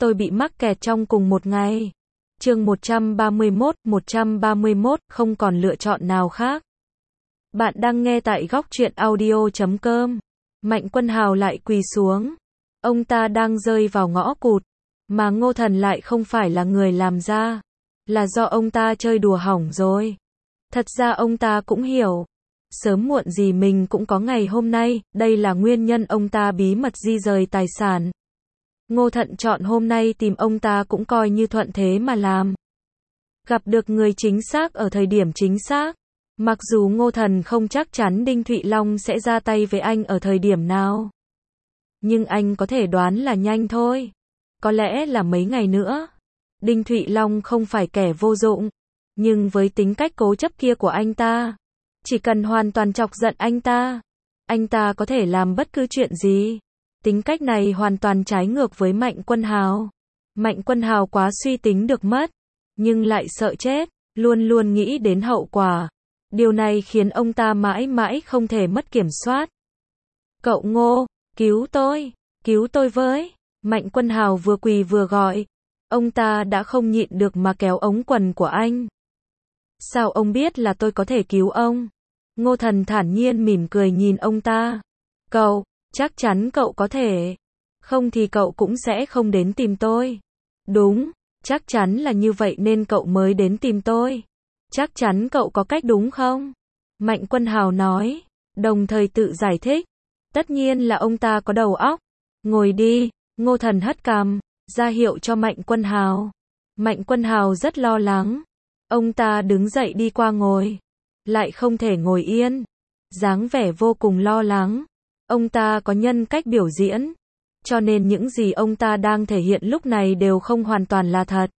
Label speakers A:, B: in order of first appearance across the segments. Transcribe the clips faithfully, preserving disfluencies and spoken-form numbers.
A: tôi bị mắc kẹt trong cùng một ngày. Chương một trăm ba mươi mốt, một trăm ba mươi mốt, không còn lựa chọn nào khác. Bạn đang nghe tại góc truyện audio chấm com. Mạnh Quân Hào lại quỳ xuống. Ông ta đang rơi vào ngõ cụt, mà Ngô Thần lại không phải là người làm ra. Là do ông ta chơi đùa hỏng rồi. Thật ra ông ta cũng hiểu. Sớm muộn gì mình cũng có ngày hôm nay, đây là nguyên nhân ông ta bí mật di rời tài sản. Ngô Thận chọn hôm nay tìm ông ta cũng coi như thuận thế mà làm. Gặp được người chính xác ở thời điểm chính xác. Mặc dù Ngô Thần không chắc chắn Đinh Thụy Long sẽ ra tay với anh ở thời điểm nào. Nhưng anh có thể đoán là nhanh thôi. Có lẽ là mấy ngày nữa. Đinh Thụy Long không phải kẻ vô dụng. Nhưng với tính cách cố chấp kia của anh ta, chỉ cần hoàn toàn chọc giận anh ta, anh ta có thể làm bất cứ chuyện gì. Tính cách này hoàn toàn trái ngược với Mạnh Quân Hào. Mạnh Quân Hào quá suy tính được mất, nhưng lại sợ chết, luôn luôn nghĩ đến hậu quả. Điều này khiến ông ta mãi mãi không thể mất kiểm soát. Cậu Ngô, cứu tôi, cứu tôi với. Mạnh Quân Hào vừa quỳ vừa gọi. Ông ta đã không nhịn được mà kéo ống quần của anh. Sao ông biết là tôi có thể cứu ông? Ngô Thần thản nhiên mỉm cười nhìn ông ta. Cậu, chắc chắn cậu có thể. Không thì cậu cũng sẽ không đến tìm tôi. Đúng, chắc chắn là như vậy nên cậu mới đến tìm tôi. Chắc chắn cậu có cách đúng không? Mạnh Quân Hào nói, đồng thời tự giải thích. Tất nhiên là ông ta có đầu óc. Ngồi đi. Ngô Thần hất cằm, ra hiệu cho Mạnh Quân Hào. Mạnh Quân Hào rất lo lắng. Ông ta đứng dậy đi qua ngồi. Lại không thể ngồi yên. Dáng vẻ vô cùng lo lắng. Ông ta có nhân cách biểu diễn. Cho nên những gì ông ta đang thể hiện lúc này đều không hoàn toàn là thật.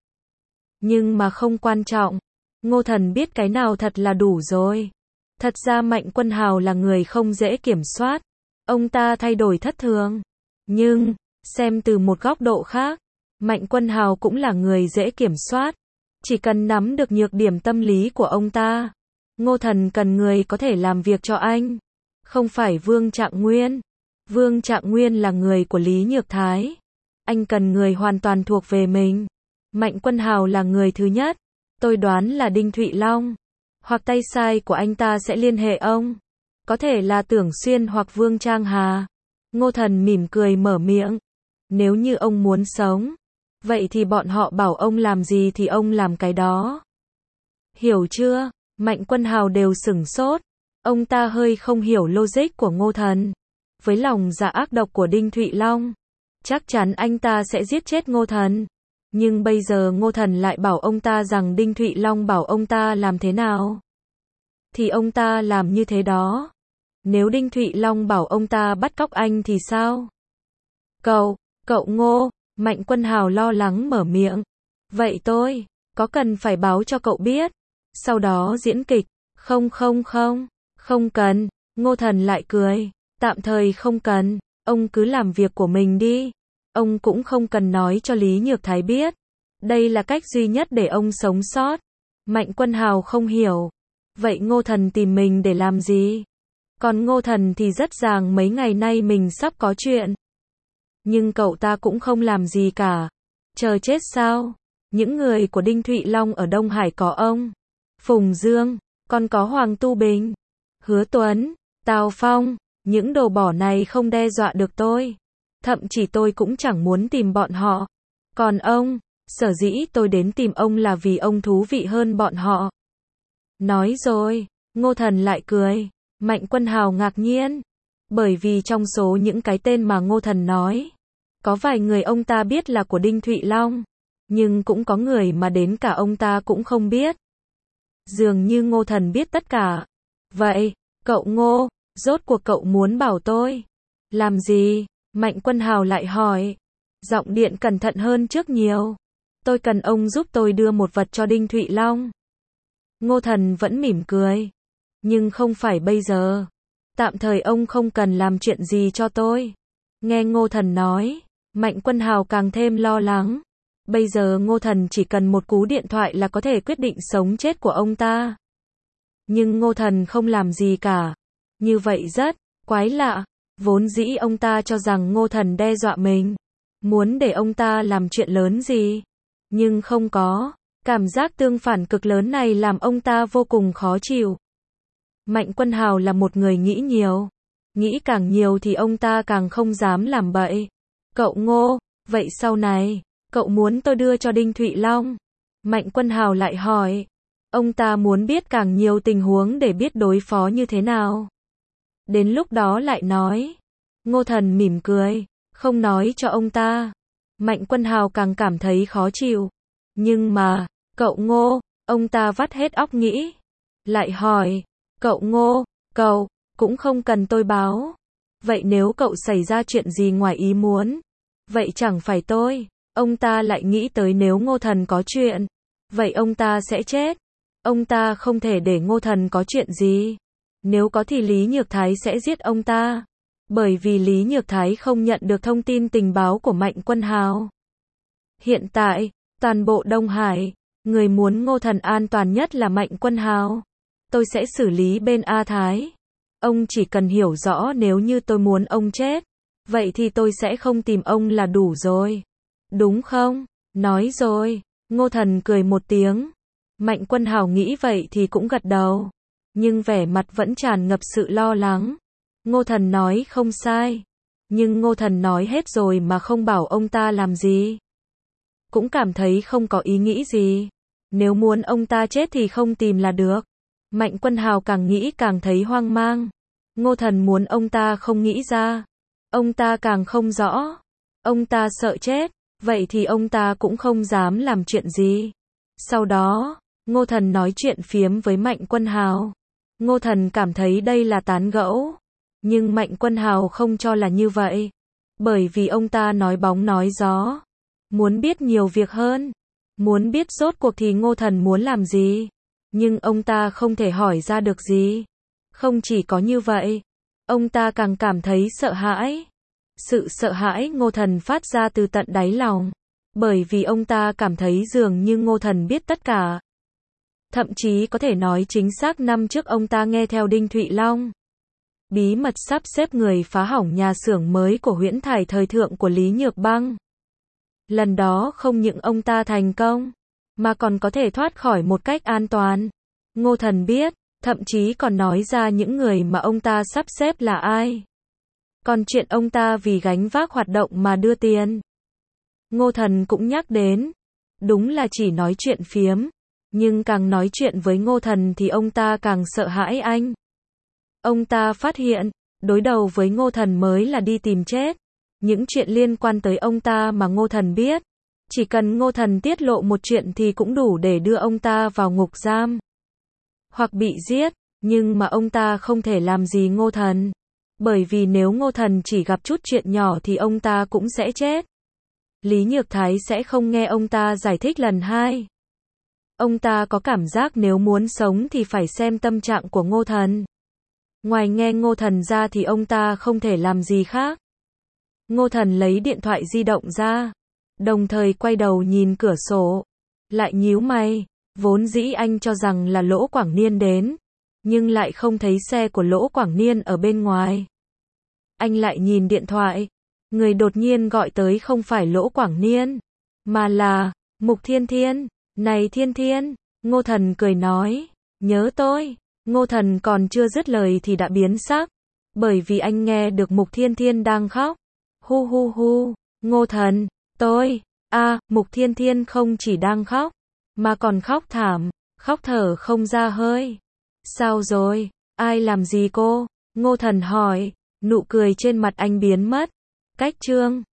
A: Nhưng mà không quan trọng. Ngô Thần biết cái nào thật là đủ rồi. Thật ra Mạnh Quân Hào là người không dễ kiểm soát. Ông ta thay đổi thất thường. Nhưng, xem từ một góc độ khác, Mạnh Quân Hào cũng là người dễ kiểm soát. Chỉ cần nắm được nhược điểm tâm lý của ông ta, Ngô Thần cần người có thể làm việc cho anh. Không phải Vương Trạng Nguyên. Vương Trạng Nguyên là người của Lý Nhược Thái. Anh cần người hoàn toàn thuộc về mình. Mạnh Quân Hào là người thứ nhất. Tôi đoán là Đinh Thụy Long. Hoặc tay sai của anh ta sẽ liên hệ ông. Có thể là Tưởng Xuyên hoặc Vương Trang Hà. Ngô Thần mỉm cười mở miệng. Nếu như ông muốn sống, vậy thì bọn họ bảo ông làm gì thì ông làm cái đó. Hiểu chưa? Mạnh Quân Hào đều sửng sốt. Ông ta hơi không hiểu logic của Ngô Thần. Với lòng dạ ác độc của Đinh Thụy Long, chắc chắn anh ta sẽ giết chết Ngô Thần. Nhưng bây giờ Ngô Thần lại bảo ông ta rằng Đinh Thụy Long bảo ông ta làm thế nào, thì ông ta làm như thế đó. Nếu Đinh Thụy Long bảo ông ta bắt cóc anh thì sao? Cậu, cậu Ngô, Mạnh Quân Hào lo lắng mở miệng. Vậy tôi, có cần phải báo cho cậu biết? Sau đó diễn kịch. Không không không, không cần. Ngô Thần lại cười. Tạm thời không cần, ông cứ làm việc của mình đi. Ông cũng không cần nói cho Lý Nhược Thái biết. Đây là cách duy nhất để ông sống sót. Mạnh Quân Hào không hiểu. Vậy Ngô Thần tìm mình để làm gì? Còn Ngô Thần thì rất ràng mấy ngày nay mình sắp có chuyện. Nhưng cậu ta cũng không làm gì cả. Chờ chết sao? Những người của Đinh Thụy Long ở Đông Hải có ông Phùng Dương, còn có Hoàng Tu Bình, Hứa Tuấn, Tào Phong. Những đồ bỏ này không đe dọa được tôi. Thậm chí tôi cũng chẳng muốn tìm bọn họ. Còn ông, sở dĩ tôi đến tìm ông là vì ông thú vị hơn bọn họ. Nói rồi, Ngô Thần lại cười. Mạnh Quân Hào ngạc nhiên. Bởi vì trong số những cái tên mà Ngô Thần nói, có vài người ông ta biết là của Đinh Thụy Long. Nhưng cũng có người mà đến cả ông ta cũng không biết. Dường như Ngô Thần biết tất cả. Vậy, cậu Ngô, rốt cuộc cậu muốn bảo tôi làm gì? Mạnh Quân Hào lại hỏi. Giọng điện cẩn thận hơn trước nhiều. Tôi cần ông giúp tôi đưa một vật cho Đinh Thụy Long. Ngô Thần vẫn mỉm cười. Nhưng không phải bây giờ. Tạm thời ông không cần làm chuyện gì cho tôi. Nghe Ngô Thần nói, Mạnh Quân Hào càng thêm lo lắng. Bây giờ Ngô Thần chỉ cần một cú điện thoại là có thể quyết định sống chết của ông ta. Nhưng Ngô Thần không làm gì cả. Như vậy rất quái lạ. Vốn dĩ ông ta cho rằng Ngô Thần đe dọa mình. muốn để ông ta làm chuyện lớn gì, nhưng không có. Cảm giác tương phản cực lớn này làm ông ta vô cùng khó chịu. Mạnh Quân Hào là một người nghĩ nhiều. Nghĩ càng nhiều thì ông ta càng không dám làm bậy. Cậu Ngô, vậy sau này, cậu muốn tôi đưa cho Đinh Thụy Long? Mạnh Quân Hào lại hỏi. Ông ta muốn biết càng nhiều tình huống để biết đối phó như thế nào. Đến lúc đó lại nói. Ngô Thần mỉm cười, không nói cho ông ta. Mạnh Quân Hào càng cảm thấy khó chịu. Nhưng mà, cậu Ngô, ông ta vắt hết óc nghĩ. Lại hỏi, cậu Ngô, cậu, cũng không cần tôi báo. Vậy nếu cậu xảy ra chuyện gì ngoài ý muốn, vậy chẳng phải tôi. Ông ta lại nghĩ tới nếu Ngô Thần có chuyện, vậy ông ta sẽ chết. Ông ta không thể để Ngô Thần có chuyện gì. Nếu có thì Lý Nhược Thái sẽ giết ông ta. Bởi vì Lý Nhược Thái không nhận được thông tin tình báo của Mạnh Quân Hào. Hiện tại, toàn bộ Đông Hải, người muốn Ngô Thần an toàn nhất là Mạnh Quân Hào. Tôi sẽ xử lý bên A Thái. Ông chỉ cần hiểu rõ nếu như tôi muốn ông chết, vậy thì tôi sẽ không tìm ông là đủ rồi. Đúng không? Nói rồi. Ngô Thần cười một tiếng. Mạnh Quân Hào nghĩ vậy thì cũng gật đầu. Nhưng vẻ mặt vẫn tràn ngập sự lo lắng. Ngô Thần nói không sai. Nhưng Ngô Thần nói hết rồi mà không bảo ông ta làm gì. Cũng cảm thấy không có ý nghĩ gì. Nếu muốn ông ta chết thì không tìm là được. Mạnh Quân Hào càng nghĩ càng thấy hoang mang. Ngô Thần muốn ông ta không nghĩ ra. Ông ta càng không rõ. Ông ta sợ chết. Vậy thì ông ta cũng không dám làm chuyện gì. Sau đó, Ngô Thần nói chuyện phiếm với Mạnh Quân Hào. Ngô Thần cảm thấy đây là tán gẫu. Nhưng Mạnh Quân Hào không cho là như vậy. Bởi vì ông ta nói bóng nói gió. Muốn biết nhiều việc hơn. Muốn biết rốt cuộc thì Ngô Thần muốn làm gì. Nhưng ông ta không thể hỏi ra được gì. Không chỉ có như vậy. Ông ta càng cảm thấy sợ hãi. Sự sợ hãi Ngô Thần phát ra từ tận đáy lòng. Bởi vì ông ta cảm thấy dường như Ngô Thần biết tất cả. Thậm chí có thể nói chính xác năm trước ông ta nghe theo Đinh Thụy Long. Bí mật sắp xếp người phá hỏng nhà xưởng mới của Huyễn Thải thời thượng của Lý Nhược Băng. Lần đó không những ông ta thành công, mà còn có thể thoát khỏi một cách an toàn. Ngô Thần biết, thậm chí còn nói ra những người mà ông ta sắp xếp là ai. Còn chuyện ông ta vì gánh vác hoạt động mà đưa tiền. Ngô Thần cũng nhắc đến. Đúng là chỉ nói chuyện phiếm. Nhưng càng nói chuyện với Ngô Thần thì ông ta càng sợ hãi anh. Ông ta phát hiện, đối đầu với Ngô Thần mới là đi tìm chết. Những chuyện liên quan tới ông ta mà Ngô Thần biết. Chỉ cần Ngô Thần tiết lộ một chuyện thì cũng đủ để đưa ông ta vào ngục giam. Hoặc bị giết, nhưng mà ông ta không thể làm gì Ngô Thần. Bởi vì nếu Ngô Thần chỉ gặp chút chuyện nhỏ thì ông ta cũng sẽ chết. Lý Nhược Thái sẽ không nghe ông ta giải thích lần hai. Ông ta có cảm giác nếu muốn sống thì phải xem tâm trạng của Ngô Thần. Ngoài nghe Ngô Thần ra thì ông ta không thể làm gì khác. Ngô Thần lấy điện thoại di động ra. Đồng thời quay đầu nhìn cửa sổ. Lại nhíu mày. Vốn dĩ anh cho rằng là Lỗ Quảng Niên đến. Nhưng lại không thấy xe của Lỗ Quảng Niên ở bên ngoài. Anh lại nhìn điện thoại. Người đột nhiên gọi tới không phải Lỗ Quảng Niên. Mà là Mục Thiên Thiên. Này Thiên Thiên. Ngô Thần cười nói. Nhớ tôi. Ngô Thần còn chưa dứt lời thì đã biến sắc. Bởi vì anh nghe được Mục Thiên Thiên đang khóc. Hu hu hu. Ngô Thần. Tôi. a à, Mục Thiên Thiên không chỉ đang khóc. Mà còn khóc thảm. Khóc thở không ra hơi. Sao rồi? Ai làm gì cô? Ngô Thần hỏi. Nụ cười trên mặt anh biến mất. Cách chương.